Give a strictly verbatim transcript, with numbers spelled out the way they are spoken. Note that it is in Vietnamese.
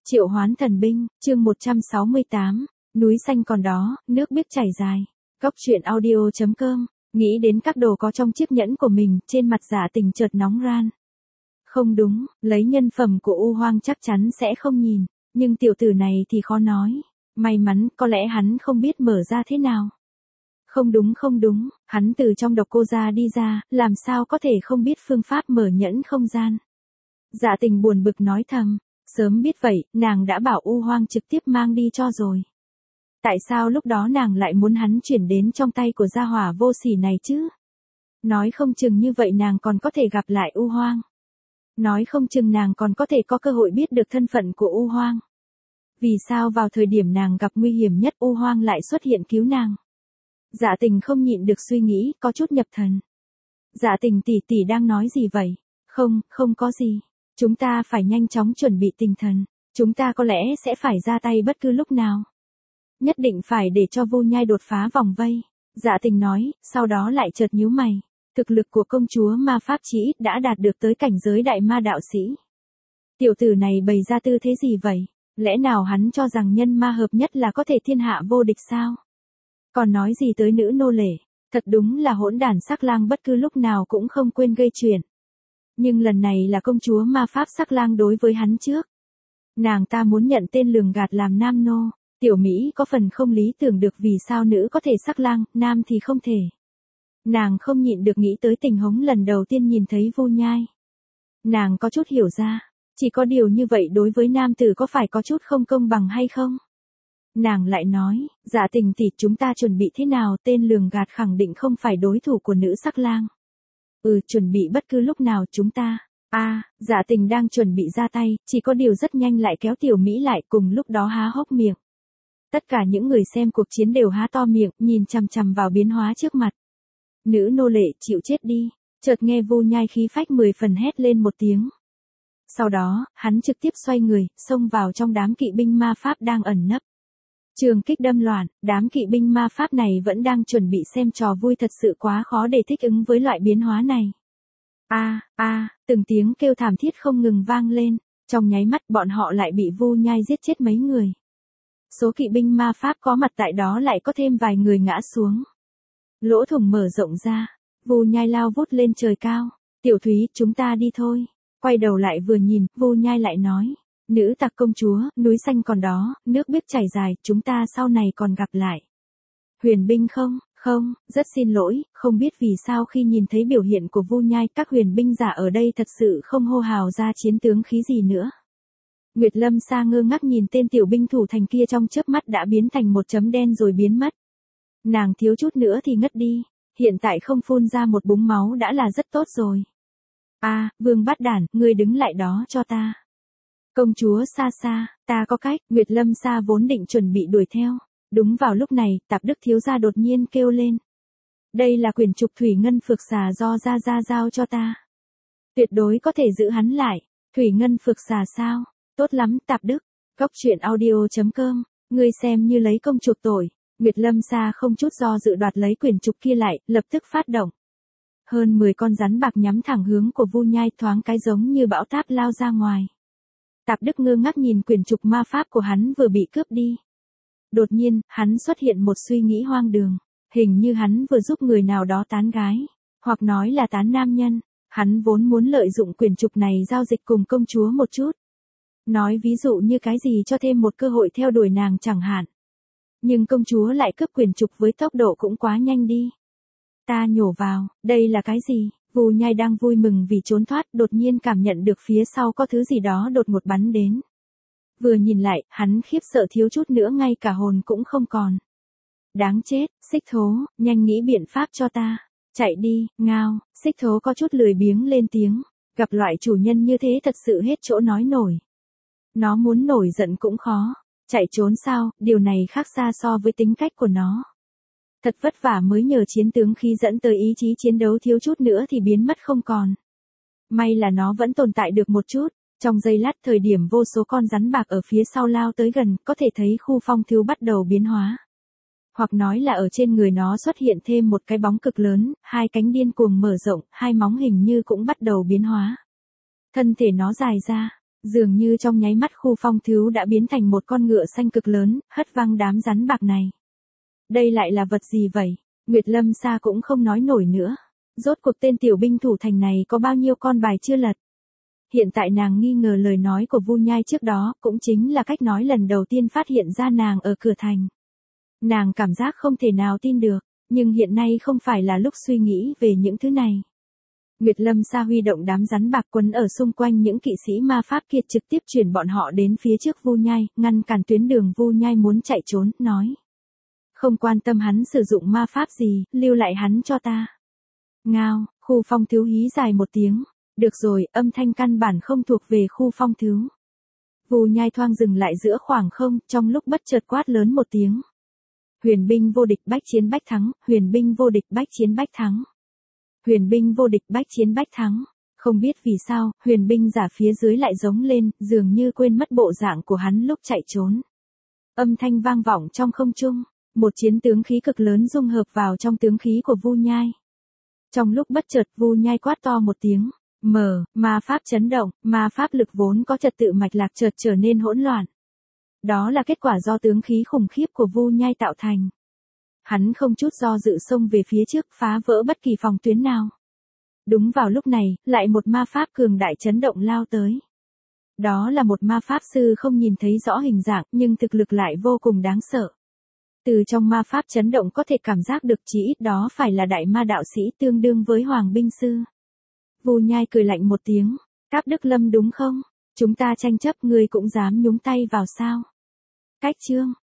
Triệu hoán thần binh, chương một trăm sáu mươi tám, núi xanh còn đó, nước biếc chảy dài. Góc truyện audio chấm com, nghĩ đến các đồ có trong chiếc nhẫn của mình, trên mặt Dạ Tình chợt nóng ran. Không đúng, lấy nhân phẩm của U Hoang chắc chắn sẽ không nhìn, nhưng tiểu tử này thì khó nói. May mắn, có lẽ hắn không biết mở ra thế nào. Không đúng không đúng, hắn từ trong độc cô gia đi ra, làm sao có thể không biết phương pháp mở nhẫn không gian. Dạ Tình buồn bực nói thầm, sớm biết vậy, nàng đã bảo U Hoang trực tiếp mang đi cho rồi. Tại sao lúc đó nàng lại muốn hắn chuyển đến trong tay của gia hỏa vô sỉ này chứ? Nói không chừng như vậy nàng còn có thể gặp lại U Hoang. Nói không chừng nàng còn có thể có cơ hội biết được thân phận của U Hoang. Vì sao vào thời điểm nàng gặp nguy hiểm nhất U Hoang lại xuất hiện cứu nàng? Dạ Tình không nhịn được suy nghĩ, có chút nhập thần. Dạ Tình tỷ tỷ đang nói gì vậy? Không, không có gì. Chúng ta phải nhanh chóng chuẩn bị tinh thần. Chúng ta có lẽ sẽ phải ra tay bất cứ lúc nào. Nhất định phải để cho Vu Nhai đột phá vòng vây. Dạ Tình nói, sau đó lại chợt nhíu mày. Thực lực của công chúa ma pháp chí ít đã đạt được tới cảnh giới đại ma đạo sĩ. Tiểu tử này bày ra tư thế gì vậy? Lẽ nào hắn cho rằng nhân ma hợp nhất là có thể thiên hạ vô địch sao? Còn nói gì tới nữ nô lệ? Thật đúng là hỗn đản sắc lang bất cứ lúc nào cũng không quên gây chuyện. Nhưng lần này là công chúa ma pháp sắc lang đối với hắn trước. Nàng ta muốn nhận tên lường gạt làm nam nô. Tiểu Mỹ có phần không lý tưởng được vì sao nữ có thể sắc lang, nam thì không thể. Nàng không nhịn được nghĩ tới tình huống lần đầu tiên nhìn thấy Vu Nhai. Nàng có chút hiểu ra, chỉ có điều như vậy đối với nam tử có phải có chút không công bằng hay không? Nàng lại nói, Dạ Tình tỷ chúng ta chuẩn bị thế nào, tên lường gạt khẳng định không phải đối thủ của nữ sắc lang. Ừ, chuẩn bị bất cứ lúc nào chúng ta. A, à, Dạ Tình đang chuẩn bị ra tay, chỉ có điều rất nhanh lại kéo Tiểu Mỹ lại, cùng lúc đó há hốc miệng. Tất cả những người xem cuộc chiến đều há to miệng, nhìn chằm chằm vào biến hóa trước mặt. Nữ nô lệ chịu chết đi, chợt nghe Vu Nhai khí phách mười phần hét lên một tiếng. Sau đó, hắn trực tiếp xoay người, xông vào trong đám kỵ binh ma pháp đang ẩn nấp. Trường kích đâm loạn, đám kỵ binh ma pháp này vẫn đang chuẩn bị xem trò vui, thật sự quá khó để thích ứng với loại biến hóa này. A, a, từng tiếng kêu thảm thiết không ngừng vang lên, trong nháy mắt bọn họ lại bị Vu Nhai giết chết mấy người. Số kỵ binh ma pháp có mặt tại đó lại có thêm vài người ngã xuống. Lỗ thủng mở rộng ra, Vu Nhai lao vút lên trời cao, Tiểu Thúy, chúng ta đi thôi. Quay đầu lại vừa nhìn, Vu Nhai lại nói, nữ tặc công chúa, núi xanh còn đó, nước biếc chảy dài, chúng ta sau này còn gặp lại. Huyền binh không, không, rất xin lỗi, không biết vì sao khi nhìn thấy biểu hiện của Vu Nhai, các huyền binh giả ở đây thật sự không hô hào ra chiến tướng khí gì nữa. Nguyệt Lâm Sa ngơ ngác nhìn tên tiểu binh thủ thành kia, trong chớp mắt đã biến thành một chấm đen rồi biến mất. Nàng thiếu chút nữa thì ngất đi, hiện tại không phun ra một búng máu đã là rất tốt rồi. A, à, Vương Bát Đản, ngươi đứng lại đó cho ta. Công chúa Sa Sa, ta có cách. Nguyệt Lâm Sa vốn định chuẩn bị đuổi theo. Đúng vào lúc này, Tạp Đức thiếu gia đột nhiên kêu lên. Đây là quyển trục Thủy Ngân Phược Xà do Gia Gia giao cho ta. Tuyệt đối có thể giữ hắn lại. Thủy Ngân Phược Xà sao? Tốt lắm, Tạp Đức. Góc truyện audio chấm com, ngươi xem như lấy công chuộc tội. Nguyệt Lâm Sa không chút do dự đoạt lấy quyển trục kia lại, lập tức phát động. Hơn mười con rắn bạc nhắm thẳng hướng của Vu Nhai, thoáng cái giống như bão táp lao ra ngoài. Tạp Đức ngơ ngác nhìn quyển trục ma pháp của hắn vừa bị cướp đi. Đột nhiên, hắn xuất hiện một suy nghĩ hoang đường. Hình như hắn vừa giúp người nào đó tán gái. Hoặc nói là tán nam nhân. Hắn vốn muốn lợi dụng quyển trục này giao dịch cùng công chúa một chút. Nói ví dụ như cái gì cho thêm một cơ hội theo đuổi nàng chẳng hạn. Nhưng công chúa lại cướp quyển trục với tốc độ cũng quá nhanh đi. Ta nhổ vào, đây là cái gì? Vu Nhai đang vui mừng vì trốn thoát, đột nhiên cảm nhận được phía sau có thứ gì đó đột ngột bắn đến. Vừa nhìn lại, hắn khiếp sợ thiếu chút nữa ngay cả hồn cũng không còn. Đáng chết, Xích Thố, nhanh nghĩ biện pháp cho ta. Chạy đi, ngao. Xích Thố có chút lười biếng lên tiếng. Gặp loại chủ nhân như thế thật sự hết chỗ nói nổi. Nó muốn nổi giận cũng khó. Chạy trốn sao, điều này khác xa so với tính cách của nó. Thật vất vả mới nhờ chiến tướng khí dẫn tới ý chí chiến đấu, thiếu chút nữa thì biến mất không còn. May là nó vẫn tồn tại được một chút. Trong giây lát, thời điểm vô số con rắn bạc ở phía sau lao tới gần, có thể thấy khu phong thư bắt đầu biến hóa. Hoặc nói là ở trên người nó xuất hiện thêm một cái bóng cực lớn, hai cánh điên cuồng mở rộng, hai móng hình như cũng bắt đầu biến hóa. Thân thể nó dài ra, Dường như trong nháy mắt khu phong thứu đã biến thành một con ngựa xanh cực lớn, hất văng đám rắn bạc này. Đây lại là vật gì vậy? Nguyệt Lâm Sa cũng không nói nổi nữa. Rốt cuộc tên tiểu binh thủ thành này có bao nhiêu con bài chưa lật? Hiện tại nàng nghi ngờ lời nói của Vu Nhai trước đó, cũng chính là cách nói lần đầu tiên phát hiện ra nàng ở cửa thành. Nàng cảm giác không thể nào tin được, nhưng hiện nay không phải là lúc suy nghĩ về những thứ này. Nguyệt Lâm Sa huy động đám rắn bạc quấn ở xung quanh những kỵ sĩ ma pháp kia, trực tiếp chuyển bọn họ đến phía trước Vu Nhai, ngăn cản tuyến đường Vu Nhai muốn chạy trốn, nói. Không quan tâm hắn sử dụng ma pháp gì, lưu lại hắn cho ta. Ngao, khu phong thứu hí dài một tiếng. Được rồi, âm thanh căn bản không thuộc về khu phong thứu. Vu Nhai thoang dừng lại giữa khoảng không, trong lúc bất chợt quát lớn một tiếng. Huyền binh vô địch bách chiến bách thắng, huyền binh vô địch bách chiến bách thắng. Huyền binh vô địch bách chiến bách thắng. Không biết vì sao, huyền binh giả phía dưới lại giống lên, dường như quên mất bộ dạng của hắn lúc chạy trốn. Âm thanh vang vọng trong không trung, một chiến tướng khí cực lớn dung hợp vào trong tướng khí của Vu Nhai. Trong lúc bất chợt Vu Nhai quát to một tiếng. Mở, ma pháp chấn động, ma pháp lực vốn có trật tự mạch lạc chợt trở nên hỗn loạn. Đó là kết quả do tướng khí khủng khiếp của Vu Nhai tạo thành. Hắn không chút do dự xông về phía trước, phá vỡ bất kỳ phòng tuyến nào. Đúng vào lúc này, lại một ma pháp cường đại chấn động lao tới. Đó là một ma pháp sư không nhìn thấy rõ hình dạng, nhưng thực lực lại vô cùng đáng sợ. Từ trong ma pháp chấn động có thể cảm giác được chí ít đó phải là đại ma đạo sĩ tương đương với hoàng binh sư. Vu Nhai cười lạnh một tiếng. Cáp Đức Lâm đúng không? Chúng ta tranh chấp, ngươi cũng dám nhúng tay vào sao? Cách chương.